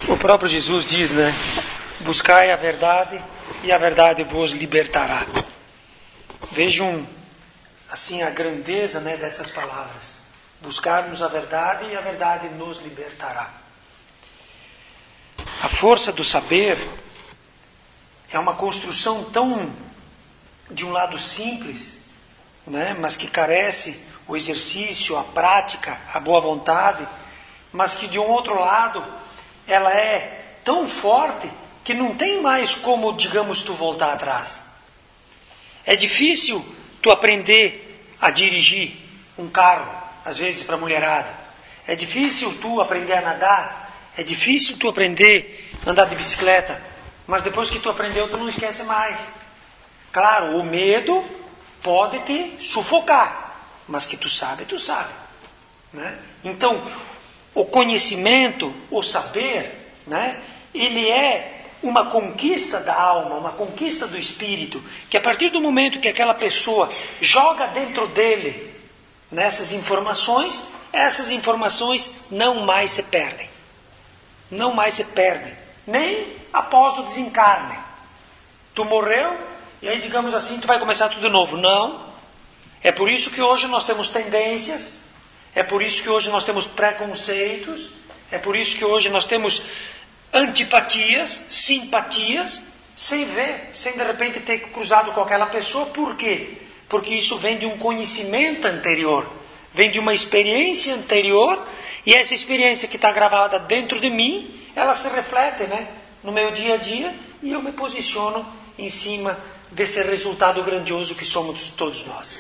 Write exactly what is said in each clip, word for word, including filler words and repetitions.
O próprio Jesus diz, né? Buscai a verdade e a verdade vos libertará. Vejam, assim, a grandeza, né, dessas palavras. Buscarmos a verdade e a verdade nos libertará. A força do saber é uma construção tão, de um lado simples, né, mas que carece o exercício, a prática, a boa vontade, mas que de um outro lado ela é tão forte que não tem mais como, digamos, tu voltar atrás. É difícil tu aprender a dirigir um carro, às vezes para a mulherada. É difícil tu aprender a nadar. É difícil tu aprender a andar de bicicleta. Mas depois que tu aprendeu, tu não esquece mais. Claro, o medo pode te sufocar. Mas que tu sabe, tu sabe. Né? Então, o conhecimento, o saber, né, ele é uma conquista da alma, uma conquista do espírito, que a partir do momento que aquela pessoa joga dentro dele nessas informações, essas informações não mais se perdem. Não mais se perdem. Nem após o desencarne. Tu morreu, e aí, digamos assim, tu vai começar tudo de novo. Não. É por isso que hoje nós temos tendências, é por isso que hoje nós temos preconceitos, é por isso que hoje nós temos antipatias, simpatias, sem ver, sem de repente ter cruzado com aquela pessoa. Por quê? Porque isso vem de um conhecimento anterior, vem de uma experiência anterior, e essa experiência que está gravada dentro de mim, ela se reflete, né, no meu dia a dia, e eu me posiciono em cima desse resultado grandioso que somos todos nós.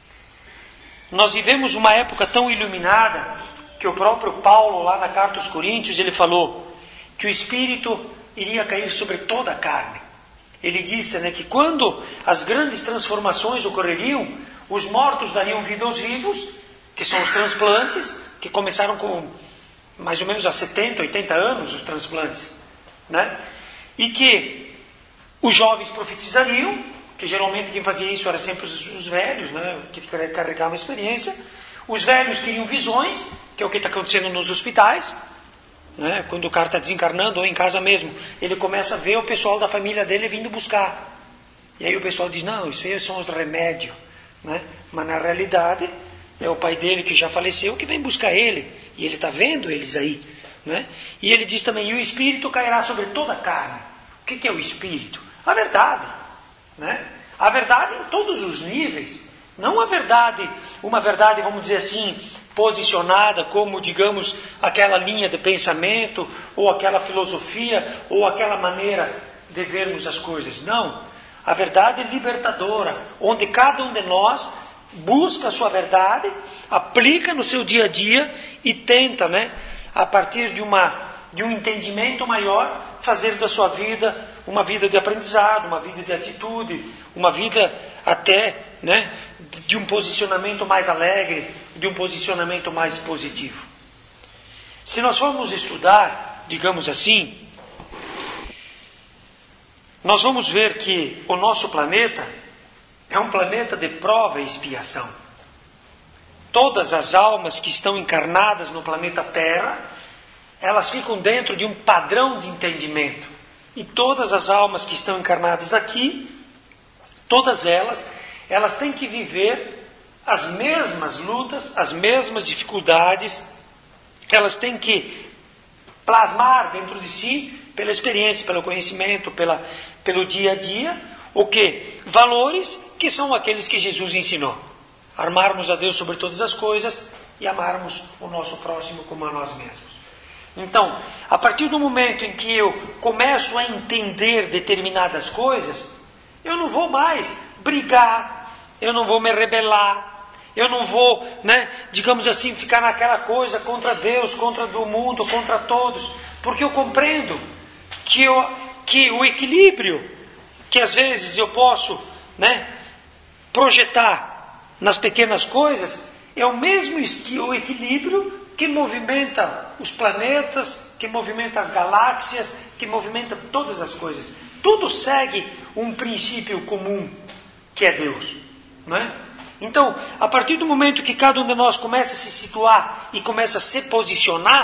Nós vivemos uma época tão iluminada que o próprio Paulo, lá na carta aos Coríntios, ele falou que o Espírito iria cair sobre toda a carne. Ele disse, né, que quando as grandes transformações ocorreriam, os mortos dariam vida aos vivos, que são os transplantes, que começaram com mais ou menos há setenta, oitenta anos, os transplantes, né? E que os jovens profetizariam, que geralmente quem fazia isso era sempre os, os velhos, né, que carregavam a experiência. Os velhos teriam visões, que é o que está acontecendo nos hospitais, né? Quando o cara está desencarnando, ou em casa mesmo, ele começa a ver o pessoal da família dele vindo buscar. E aí o pessoal diz, não, isso aí são os remédios, né? Mas na realidade é o pai dele que já faleceu que vem buscar ele, e ele está vendo eles aí, né? E ele diz também, e o Espírito cairá sobre toda a carne. O que, que é o Espírito? A verdade, né? A verdade em todos os níveis, não a verdade, uma verdade, vamos dizer assim, posicionada como, digamos, aquela linha de pensamento, ou aquela filosofia, ou aquela maneira de vermos as coisas. Não. A verdade é libertadora, onde cada um de nós busca a sua verdade, aplica no seu dia a dia e tenta, né, a partir de, uma, de um entendimento maior, fazer da sua vida uma vida de aprendizado, uma vida de atitude, uma vida até, né, de um posicionamento mais alegre, de um posicionamento mais positivo. Se nós formos estudar, digamos assim, nós vamos ver que o nosso planeta é um planeta de prova e expiação. Todas as almas que estão encarnadas no planeta Terra, elas ficam dentro de um padrão de entendimento. E todas as almas que estão encarnadas aqui, todas elas, elas têm que viver as mesmas lutas, as mesmas dificuldades, elas têm que plasmar dentro de si, pela experiência, pelo conhecimento, pela, pelo dia a dia, o que? Valores que são aqueles que Jesus ensinou. Amarmos a Deus sobre todas as coisas e amarmos o nosso próximo como a nós mesmos. Então, a partir do momento em que eu começo a entender determinadas coisas, eu não vou mais brigar, eu não vou me rebelar, eu não vou, né, digamos assim, ficar naquela coisa contra Deus, contra o mundo, contra todos, porque eu compreendo que, eu, que o equilíbrio que às vezes eu posso, né, projetar nas pequenas coisas é o mesmo o equilíbrio que movimenta os planetas, que movimenta as galáxias, que movimenta todas as coisas. Tudo segue um princípio comum, que é Deus, não é? Então, a partir do momento que cada um de nós começa a se situar e começa a se posicionar,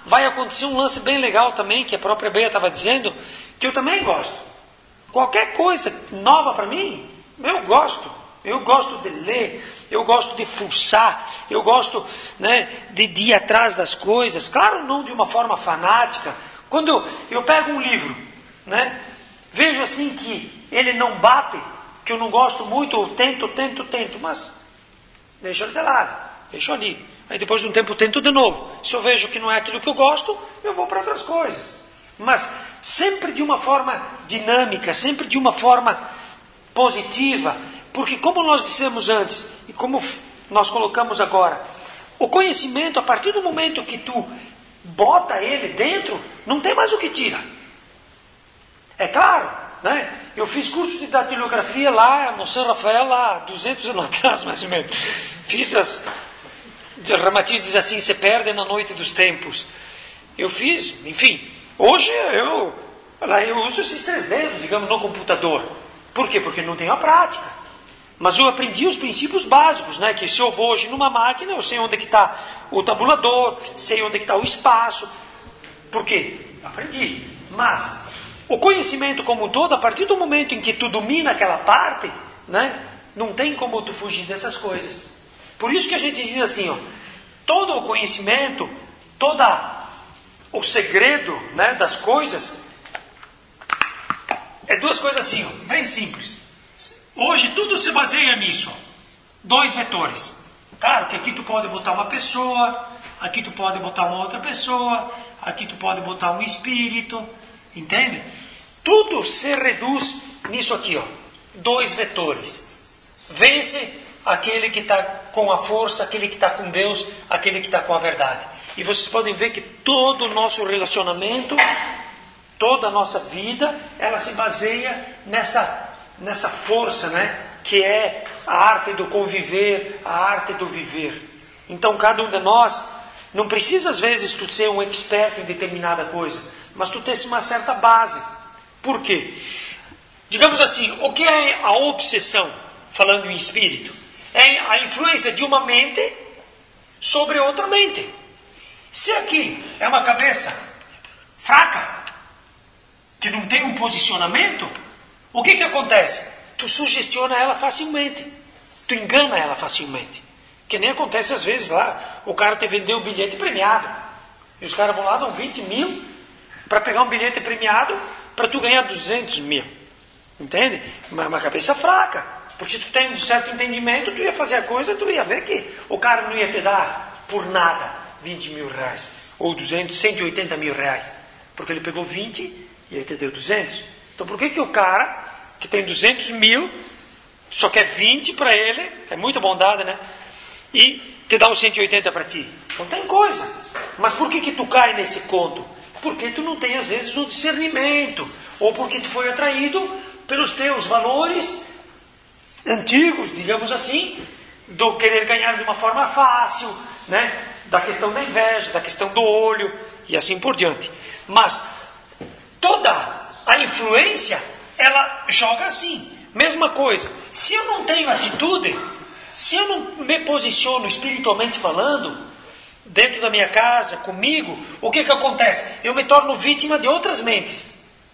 vai acontecer um lance bem legal também, que a própria Beia estava dizendo, que eu também gosto. Qualquer coisa nova para mim, eu gosto. Eu gosto de ler, eu gosto de fuçar, eu gosto, né, de, de ir atrás das coisas. Claro, não de uma forma fanática. Quando eu, eu pego um livro, né, vejo assim que ele não bate, que eu não gosto muito, eu tento, tento, tento, mas deixo ele de lado, deixo ali. Aí depois de um tempo eu tento de novo. Se eu vejo que não é aquilo que eu gosto, eu vou para outras coisas. Mas sempre de uma forma dinâmica, sempre de uma forma positiva. Porque como nós dissemos antes, e como nós colocamos agora, o conhecimento, a partir do momento que tu bota ele dentro, não tem mais o que tira. É claro, né? Eu fiz curso de datilografia lá no São Rafael, lá duzentos anos atrás, mais ou menos. Fiz as... Ramatiz diz assim, se perde na noite dos tempos. Eu fiz, enfim. Hoje eu, eu uso esses três dedos, digamos, no computador. Por quê? Porque não tenho a prática. Mas eu aprendi os princípios básicos, né? Que se eu vou hoje numa máquina, eu sei onde é que está o tabulador, sei onde é que está o espaço. Por quê? Aprendi. Mas o conhecimento como um todo, a partir do momento em que tu domina aquela parte, né? Não tem como tu fugir dessas coisas. Por isso que a gente diz assim, ó, todo o conhecimento, todo o segredo, né, das coisas, é duas coisas assim, ó, bem simples. Hoje tudo se baseia nisso, ó, dois vetores. Claro que aqui tu pode botar uma pessoa, aqui tu pode botar uma outra pessoa, aqui tu pode botar um espírito, entende? Tudo se reduz nisso aqui, ó, dois vetores. Vence aquele que está com a força, aquele que está com Deus, aquele que está com a verdade. E vocês podem ver que todo o nosso relacionamento, toda a nossa vida, ela se baseia nessa, nessa força, né? Que é a arte do conviver, a arte do viver. Então cada um de nós, não precisa às vezes tu ser um expert em determinada coisa, mas tu tens uma certa base. Por quê? Digamos assim, o que é a obsessão, falando em espírito? É a influência de uma mente sobre outra mente. Se aqui é uma cabeça fraca, que não tem um posicionamento, o que que acontece? Tu sugestiona ela facilmente. Tu engana ela facilmente. Que nem acontece às vezes lá, o cara te vendeu um bilhete premiado. E os caras vão lá, dão vinte mil para pegar um bilhete premiado para tu ganhar duzentos mil. Entende? Mas uma cabeça fraca. Porque se tu tem um certo entendimento, tu ia fazer a coisa, tu ia ver que o cara não ia te dar por nada vinte mil reais. Ou duzentos, cento e oitenta mil reais. Porque ele pegou vinte e ele te deu duzentos. Então por que que o cara que tem duzentos mil só quer vinte para ele, é muita bondade, né? E te dá os cento e oitenta para ti? Então tem coisa. Mas por que que tu cai nesse conto? Porque tu não tem às vezes o discernimento. Ou porque tu foi atraído pelos teus valores antigos, digamos assim, do querer ganhar de uma forma fácil, né? Da questão da inveja, da questão do olho e assim por diante. Mas toda a influência, ela joga assim. Mesma coisa, se eu não tenho atitude, se eu não me posiciono espiritualmente falando, dentro da minha casa, comigo, o que que acontece? Eu me torno vítima de outras mentes.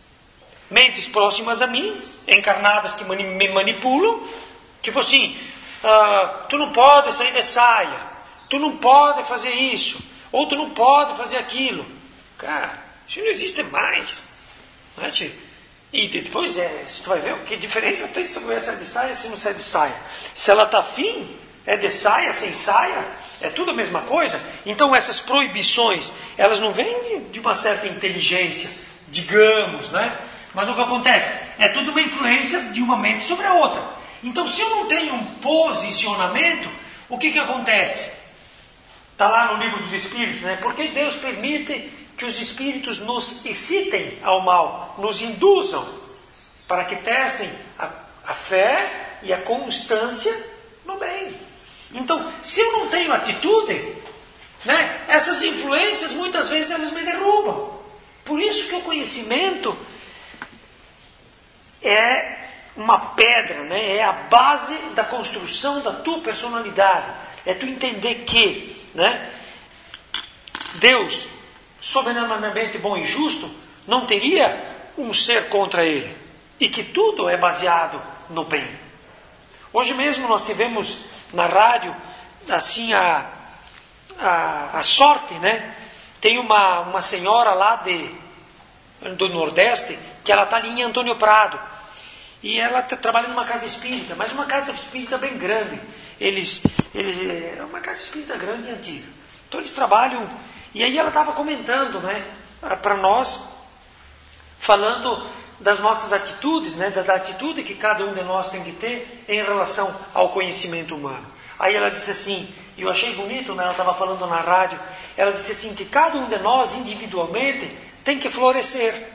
Mentes próximas a mim, encarnadas que mani- me manipulam, tipo assim, ah, tu não pode sair de saia, tu não pode fazer isso, ou tu não pode fazer aquilo. Cara, isso não existe mais. Não é, tio? E depois, é, se tu vai ver, que diferença tem se a mulher sai de saia se não sai de saia? Se ela está afim, é de saia, sem saia, é tudo a mesma coisa. Então essas proibições, elas não vêm de, de uma certa inteligência, digamos, né? Mas o que acontece? É tudo uma influência de uma mente sobre a outra. Então, se eu não tenho um posicionamento, o que que acontece? Está lá no livro dos Espíritos, né? Porque Deus permite que os Espíritos nos excitem ao mal, nos induzam, para que testem a, a fé e a constância no bem. Então, se eu não tenho atitude, né? Essas influências, muitas vezes, elas me derrubam. Por isso que o conhecimento é uma pedra, né? É a base da construção da tua personalidade. É tu entender que, né, Deus soberanamente bom e justo, não teria um ser contra ele. E que tudo é baseado no bem. Hoje mesmo nós tivemos na rádio, assim, a, a, a sorte, né? Tem uma, uma senhora lá de, do Nordeste, que ela está ali em Antônio Prado. E ela tá, trabalha numa casa espírita, mas uma casa espírita bem grande. Eles, eles, é uma casa espírita grande e antiga. Então eles trabalham. E aí ela estava comentando, né, para nós, falando das nossas atitudes, né, da, da atitude que cada um de nós tem que ter em relação ao conhecimento humano. Aí ela disse assim, e eu achei bonito, né, ela estava falando na rádio, ela disse assim, que cada um de nós individualmente tem que florescer.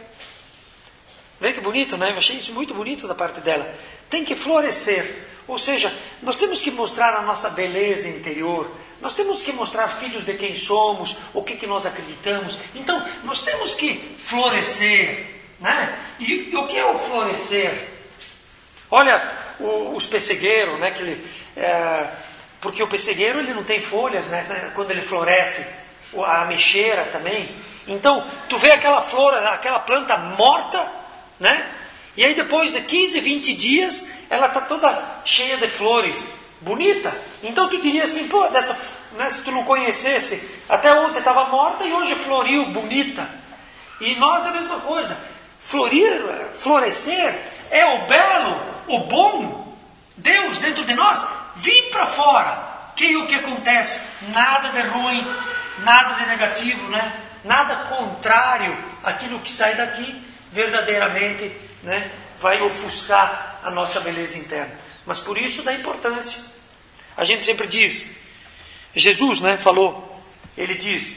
Vê que bonito, né? Eu achei isso muito bonito da parte dela. Tem que florescer. Ou seja, nós temos que mostrar a nossa beleza interior. Nós temos que mostrar filhos de quem somos, o que, que nós acreditamos. Então, nós temos que florescer, né? E, e o que é o florescer? Olha, o, os pessegueiros, né? Que ele, é, porque o pessegueiro ele não tem folhas, né? Quando ele floresce, a ameixeira também. Então, tu vê aquela flor, aquela planta morta, né? E aí depois de quinze, vinte dias, ela está toda cheia de flores, bonita. Então tu diria assim, pô, dessa, né, se tu não conhecesse, até ontem estava morta e hoje floriu, bonita. E nós é a mesma coisa. Florir, florescer é o belo, o bom, Deus dentro de nós, vir para fora. Que o que acontece? Nada de ruim, nada de negativo, né? Nada contrário àquilo que sai daqui, verdadeiramente, né, vai ofuscar a nossa beleza interna. Mas por isso dá importância. A gente sempre diz, Jesus, né, falou, ele diz,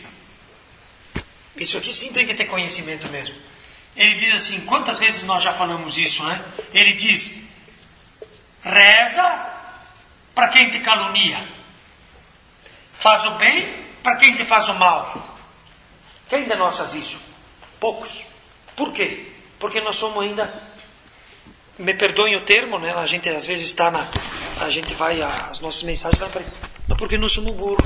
isso aqui sim tem que ter conhecimento mesmo. Ele diz assim, quantas vezes nós já falamos isso, né? Ele diz, reza para quem te calunia, faz o bem para quem te faz o mal. Quem de nós faz isso? Poucos. Por quê? Porque nós somos ainda, me perdoem o termo, né? A gente às vezes está na, a gente vai, as nossas mensagens vai para, não, porque nós somos burros.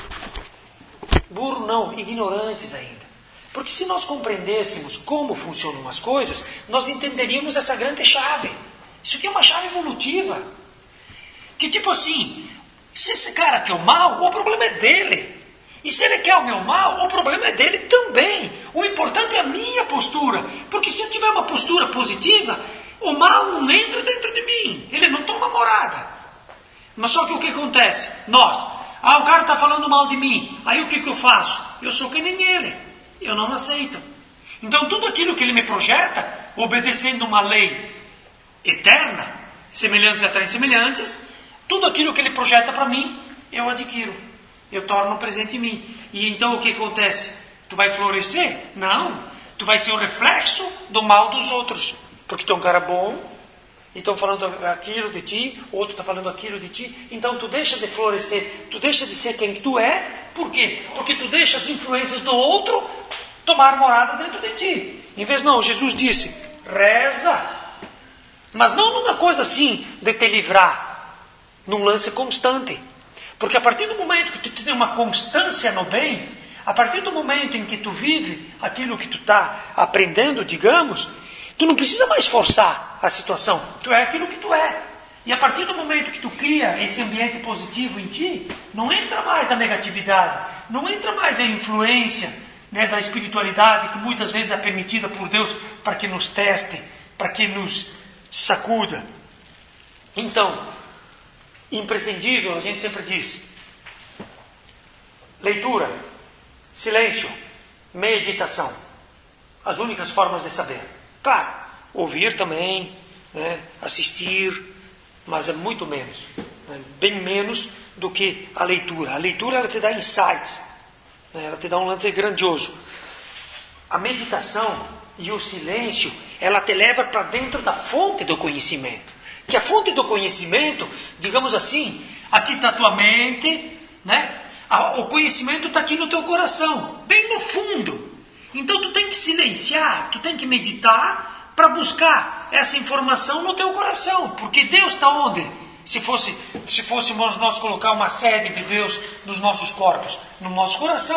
Burro não, ignorantes ainda. Porque se nós compreendêssemos como funcionam as coisas, nós entenderíamos essa grande chave. Isso aqui é uma chave evolutiva. Que tipo assim, se esse cara quer o mal, o problema é dele. E se ele quer o meu mal, o problema é dele também. O importante é a minha postura. Porque se eu tiver uma postura positiva, o mal não entra dentro de mim. Ele não toma morada. Mas só que o que acontece? Nós, ah, o cara está falando mal de mim. Aí o que, que eu faço? Eu sou que nem ele. Eu não aceito. Então tudo aquilo que ele me projeta, obedecendo uma lei eterna, semelhantes atraem semelhantes, tudo aquilo que ele projeta para mim, eu adquiro. Eu torno presente em mim. E então o que acontece? Tu vai florescer? Não. Tu vai ser o reflexo do mal dos outros. Porque tu é um cara bom, e estão falando aquilo de ti, outro está falando aquilo de ti. Então tu deixa de florescer, tu deixa de ser quem tu é. Por quê? Porque tu deixa as influências do outro tomar morada dentro de ti. Em vez não, Jesus disse, reza. Mas não numa coisa assim de te livrar, num lance constante. Porque a partir do momento que tu tem uma constância no bem, a partir do momento em que tu vive aquilo que tu está aprendendo, digamos, tu não precisa mais forçar a situação. Tu é aquilo que tu é. E a partir do momento que tu cria esse ambiente positivo em ti, não entra mais a negatividade, não entra mais a influência, né, da espiritualidade que muitas vezes é permitida por Deus para que nos teste, para que nos sacuda. Então, imprescindível, a gente sempre diz, leitura, silêncio, meditação, as únicas formas de saber. Claro, ouvir também, né, assistir, mas é muito menos, né, bem menos do que a leitura. A leitura ela te dá insights, né, ela te dá um lance grandioso. A meditação e o silêncio, ela te leva para dentro da fonte do conhecimento. Que a fonte do conhecimento, digamos assim, aqui está a tua mente, né? O conhecimento está aqui no teu coração, bem no fundo. Então tu tem que silenciar, tu tem que meditar para buscar essa informação no teu coração. Porque Deus está onde? Se fosse, se fôssemos nós colocar uma sede de Deus nos nossos corpos, no nosso coração.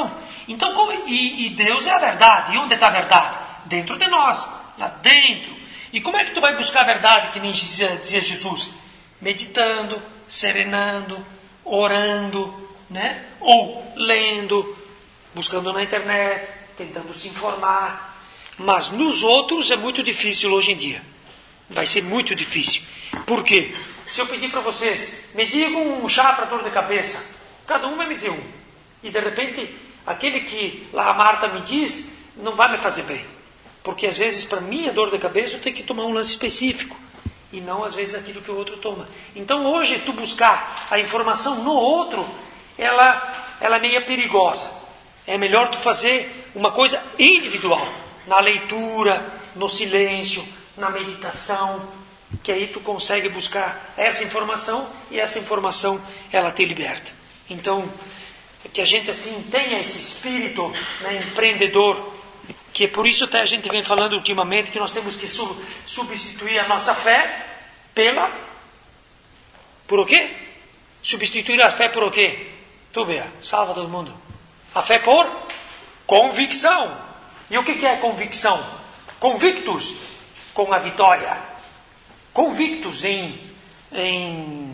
Então, como, e, e Deus é a verdade. E onde está a verdade? Dentro de nós, lá dentro. E como é que tu vai buscar a verdade, que nem dizia, dizia Jesus? Meditando, serenando, orando, né? Ou lendo, buscando na internet, tentando se informar. Mas nos outros é muito difícil hoje em dia. Vai ser muito difícil. Por quê? Se eu pedir para vocês, me digam um chá para dor de cabeça, cada um vai me dizer um. E de repente, aquele que lá a Marta me diz, não vai me fazer bem. Porque às vezes, para mim, a dor de cabeça, eu tenho que tomar um lance específico. E não, às vezes, aquilo que o outro toma. Então, hoje, tu buscar a informação no outro, ela, ela é meio perigosa. É melhor tu fazer uma coisa individual. Na leitura, no silêncio, na meditação, que aí tu consegue buscar essa informação e essa informação ela te liberta. Então, que a gente assim tenha esse espírito, né, empreendedor, que é por isso até a gente vem falando ultimamente que nós temos que sub, substituir a nossa fé pela... Por o quê? Substituir a fé por o quê? Tu, Bea, salva todo mundo. A fé por convicção. E o que, que é convicção? Convictus, com a vitória. Convictus em, em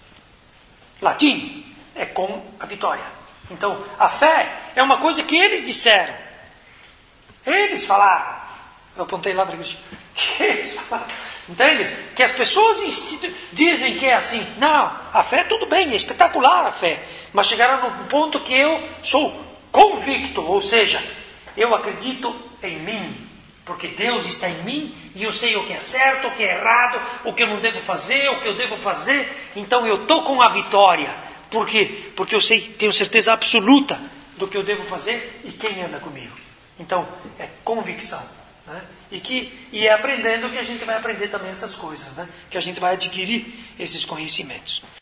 latim é com a vitória. Então, a fé é uma coisa que eles disseram. Eles falaram. Eu apontei lá para eles. Que eles falaram. Entende? Que as pessoas dizem que é assim. Não, a fé tudo bem, é espetacular a fé. Mas chegaram no ponto que eu sou convicto. Ou seja, eu acredito em mim. Porque Deus está em mim e eu sei o que é certo, o que é errado, o que eu não devo fazer, o que eu devo fazer. Então eu estou com a vitória. Por quê? Porque eu sei, tenho certeza absoluta do que eu devo fazer e quem anda comigo. Então é convicção. Né? E, que, e é aprendendo que a gente vai aprender também essas coisas. Né? Que a gente vai adquirir esses conhecimentos.